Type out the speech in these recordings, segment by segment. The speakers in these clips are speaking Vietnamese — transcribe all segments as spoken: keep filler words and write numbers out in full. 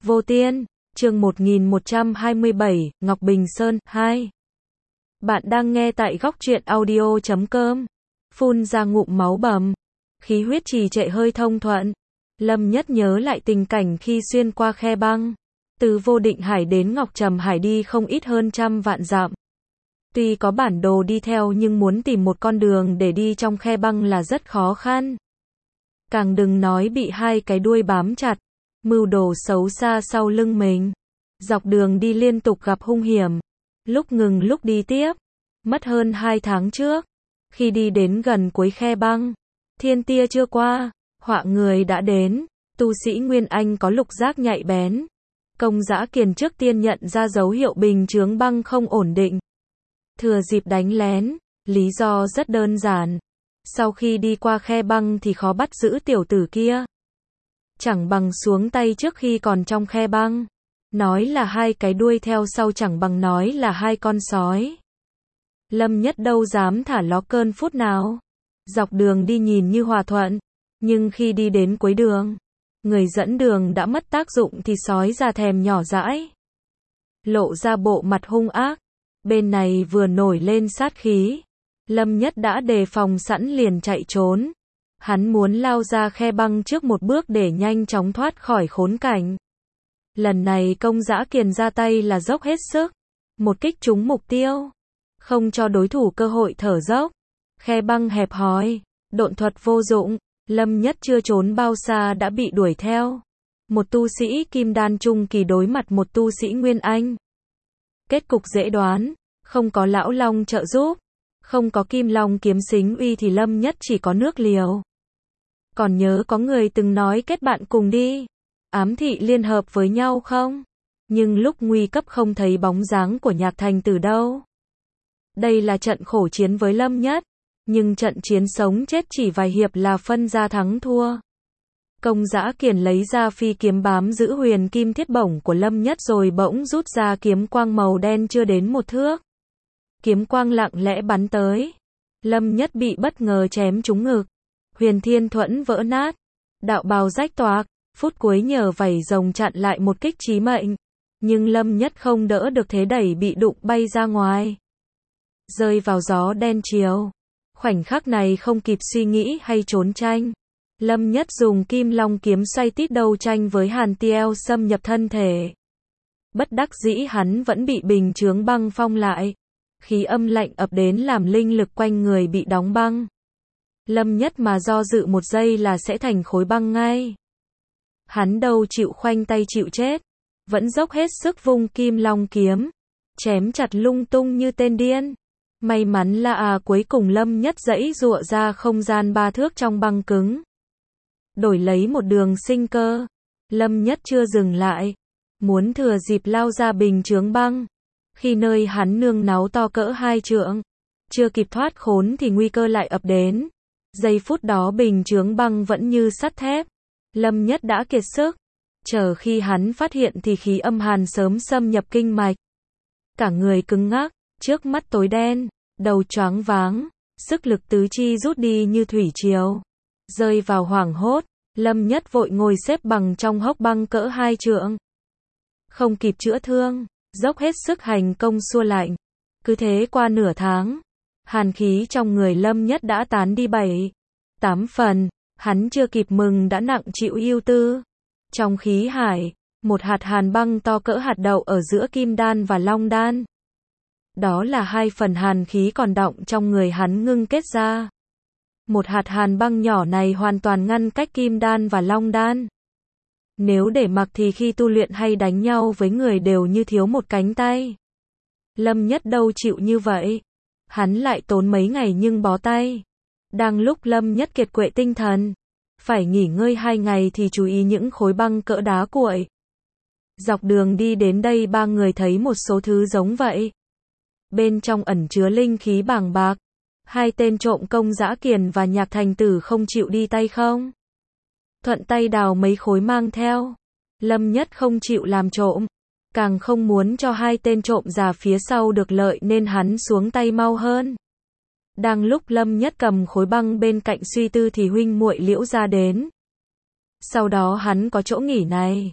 Vô Tiên, chương một nghìn một trăm hai mươi bảy, Ngọc Bình Sơn, hai. Bạn đang nghe tại góc truyện audio chấm com. Phun ra ngụm máu bầm. Khí huyết trì trệ hơi thông thuận. Lâm Nhất nhớ lại tình cảnh khi xuyên qua khe băng. Từ Vô Định Hải đến Ngọc Trầm Hải đi không ít hơn trăm vạn dặm. Tuy có bản đồ đi theo nhưng muốn tìm một con đường để đi trong khe băng là rất khó khăn. Càng đừng nói bị hai cái đuôi bám chặt, mưu đồ xấu xa sau lưng mình. Dọc đường đi liên tục gặp hung hiểm, lúc ngừng lúc đi tiếp. Mất hơn hai tháng trước, khi đi đến gần cuối khe băng, thiên tia chưa qua, họa người đã đến. Tu sĩ Nguyên Anh có lục giác nhạy bén. Công Dã Kiền trước tiên nhận ra dấu hiệu bình chướng băng không ổn định. Thừa dịp đánh lén, lý do rất đơn giản. Sau khi đi qua khe băng thì khó bắt giữ tiểu tử kia. Chẳng bằng xuống tay trước khi còn trong khe băng. Nói là hai cái đuôi theo sau chẳng bằng nói là hai con sói. Lâm Nhất đâu dám thả ló cơn phút nào. Dọc đường đi nhìn như hòa thuận, nhưng khi đi đến cuối đường, người dẫn đường đã mất tác dụng thì sói ra thèm nhỏ dãi. Lộ ra bộ mặt hung ác. Bên này vừa nổi lên sát khí. Lâm Nhất đã đề phòng sẵn liền chạy trốn. Hắn muốn lao ra khe băng trước một bước để nhanh chóng thoát khỏi khốn cảnh. Lần này Công Dã Kiền ra tay là dốc hết sức. Một kích trúng mục tiêu. Không cho đối thủ cơ hội thở dốc. Khe băng hẹp hòi. Độn thuật vô dụng. Lâm Nhất chưa trốn bao xa đã bị đuổi theo. Một tu sĩ kim đan trung kỳ đối mặt một tu sĩ Nguyên Anh. Kết cục dễ đoán. Không có lão long trợ giúp. Không có kim long kiếm xính uy thì Lâm Nhất chỉ có nước liều. Còn nhớ có người từng nói kết bạn cùng đi. Ám thị liên hợp với nhau không? Nhưng lúc nguy cấp không thấy bóng dáng của Nhạc Thành Tử đâu. Đây là trận khổ chiến với Lâm Nhất. Nhưng trận chiến sống chết chỉ vài hiệp là phân ra thắng thua. Công Dã Kiền lấy ra phi kiếm bám giữ huyền kim thiết bổng của Lâm Nhất rồi bỗng rút ra kiếm quang màu đen chưa đến một thước. Kiếm quang lặng lẽ bắn tới. Lâm Nhất bị bất ngờ chém trúng ngực. Huyền thiên thuẫn vỡ nát. Đạo bào rách toạc. Phút cuối nhờ vảy rồng chặn lại một kích chí mệnh. Nhưng Lâm Nhất không đỡ được thế đẩy bị đụng bay ra ngoài. Rơi vào gió đen chiều. Khoảnh khắc này không kịp suy nghĩ hay trốn tranh. Lâm Nhất dùng kim long kiếm xoay tít đầu tranh với hàn tiêu xâm nhập thân thể. Bất đắc dĩ hắn vẫn bị bình chướng băng phong lại. Khí âm lạnh ập đến làm linh lực quanh người bị đóng băng. Lâm Nhất mà do dự một giây là sẽ thành khối băng ngay. Hắn đâu chịu khoanh tay chịu chết. Vẫn dốc hết sức vung kim long kiếm. Chém chặt lung tung như tên điên. May mắn là à cuối cùng Lâm Nhất giãy giụa ra không gian ba thước trong băng cứng. Đổi lấy một đường sinh cơ. Lâm Nhất chưa dừng lại. Muốn thừa dịp lao ra bình chướng băng. Khi nơi hắn nương náu to cỡ hai trượng. Chưa kịp thoát khốn thì nguy cơ lại ập đến. Giây phút đó bình chướng băng vẫn như sắt thép. Lâm Nhất đã kiệt sức. Chờ khi hắn phát hiện thì khí âm hàn sớm xâm nhập kinh mạch. Cả người cứng ngắc, trước mắt tối đen, đầu choáng váng, sức lực tứ chi rút đi như thủy triều. Rơi vào hoảng hốt, Lâm Nhất vội ngồi xếp bằng trong hốc băng cỡ hai trượng. Không kịp chữa thương, dốc hết sức hành công xua lạnh. Cứ thế qua nửa tháng, hàn khí trong người Lâm Nhất đã tán đi bảy, tám phần, hắn chưa kịp mừng đã nặng chịu ưu tư. Trong khí hải, một hạt hàn băng to cỡ hạt đậu ở giữa kim đan và long đan. Đó là hai phần hàn khí còn đọng trong người hắn ngưng kết ra. Một hạt hàn băng nhỏ này hoàn toàn ngăn cách kim đan và long đan. Nếu để mặc thì khi tu luyện hay đánh nhau với người đều như thiếu một cánh tay. Lâm Nhất đâu chịu như vậy. Hắn lại tốn mấy ngày nhưng bó tay. Đang lúc Lâm Nhất kiệt quệ tinh thần. Phải nghỉ ngơi hai ngày thì chú ý những khối băng cỡ đá cuội. Dọc đường đi đến đây ba người thấy một số thứ giống vậy. Bên trong ẩn chứa linh khí bàng bạc. Hai tên trộm Công Dã Kiền và Nhạc Thành Tử không chịu đi tay không. Thuận tay đào mấy khối mang theo. Lâm Nhất không chịu làm trộm. Càng không muốn cho hai tên trộm già phía sau được lợi nên hắn xuống tay mau hơn. Đang lúc Lâm Nhất cầm khối băng bên cạnh suy tư thì huynh muội Liễu ra đến. Sau đó hắn có chỗ nghỉ này.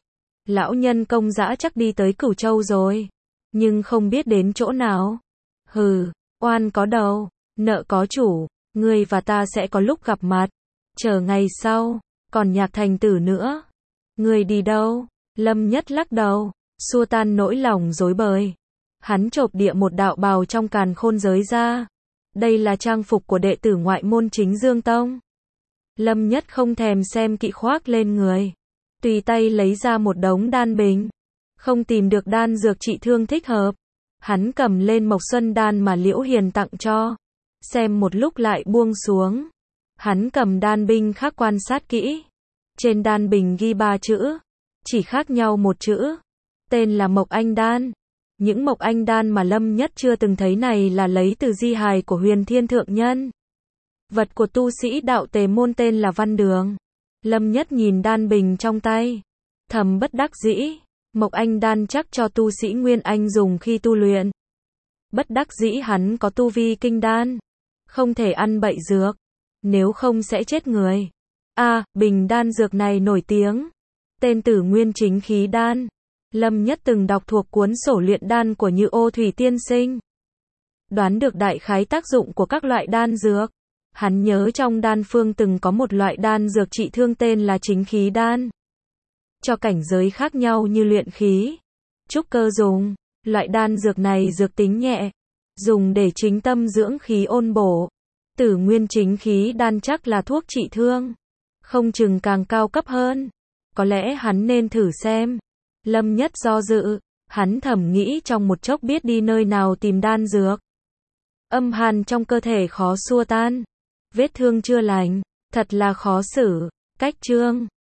Lão nhân công dã chắc đi tới Cửu Châu rồi, nhưng không biết đến chỗ nào. Hừ, oan có đầu, nợ có chủ, ngươi và ta sẽ có lúc gặp mặt. Chờ ngày sau, còn Nhạc Thành Tử nữa. Ngươi đi đâu? Lâm Nhất lắc đầu, xua tan nỗi lòng rối bời. Hắn chộp địa một đạo bào trong càn khôn giới ra. Đây là trang phục của đệ tử ngoại môn Chính Dương Tông. Lâm Nhất không thèm xem kỵ khoác lên người. Tùy tay lấy ra một đống đan bình. Không tìm được đan dược trị thương thích hợp. Hắn cầm lên Mộc Xuân đan mà Liễu Hiền tặng cho. Xem một lúc lại buông xuống. Hắn cầm đan binh khác quan sát kỹ. Trên đan bình ghi ba chữ. Chỉ khác nhau một chữ. Tên là Mộc Anh Đan. Những Mộc Anh Đan mà Lâm Nhất chưa từng thấy này là lấy từ di hài của Huyền Thiên Thượng Nhân. Vật của tu sĩ đạo Tề môn tên là Văn Đường. Lâm Nhất nhìn đan bình trong tay. Thầm bất đắc dĩ. Mộc Anh Đan chắc cho tu sĩ Nguyên Anh dùng khi tu luyện. Bất đắc dĩ hắn có tu vi kinh đan. Không thể ăn bậy dược. Nếu không sẽ chết người. À, bình đan dược này nổi tiếng. Tên Tử Nguyên Chính Khí Đan. Lâm Nhất từng đọc thuộc cuốn sổ luyện đan của Như Ô Thủy tiên sinh. Đoán được đại khái tác dụng của các loại đan dược. Hắn nhớ trong đan phương từng có một loại đan dược trị thương tên là Chính Khí Đan. Cho cảnh giới khác nhau như luyện khí, trúc cơ dùng. Loại đan dược này dược tính nhẹ. Dùng để chính tâm dưỡng khí ôn bổ. Tử Nguyên Chính Khí Đan chắc là thuốc trị thương. Không chừng càng cao cấp hơn. Có lẽ hắn nên thử xem. Lâm Nhất do dự. Hắn thầm nghĩ trong một chốc biết đi nơi nào tìm đan dược. Âm hàn trong cơ thể khó xua tan. Vết thương chưa lành. Thật là khó xử. Cách chương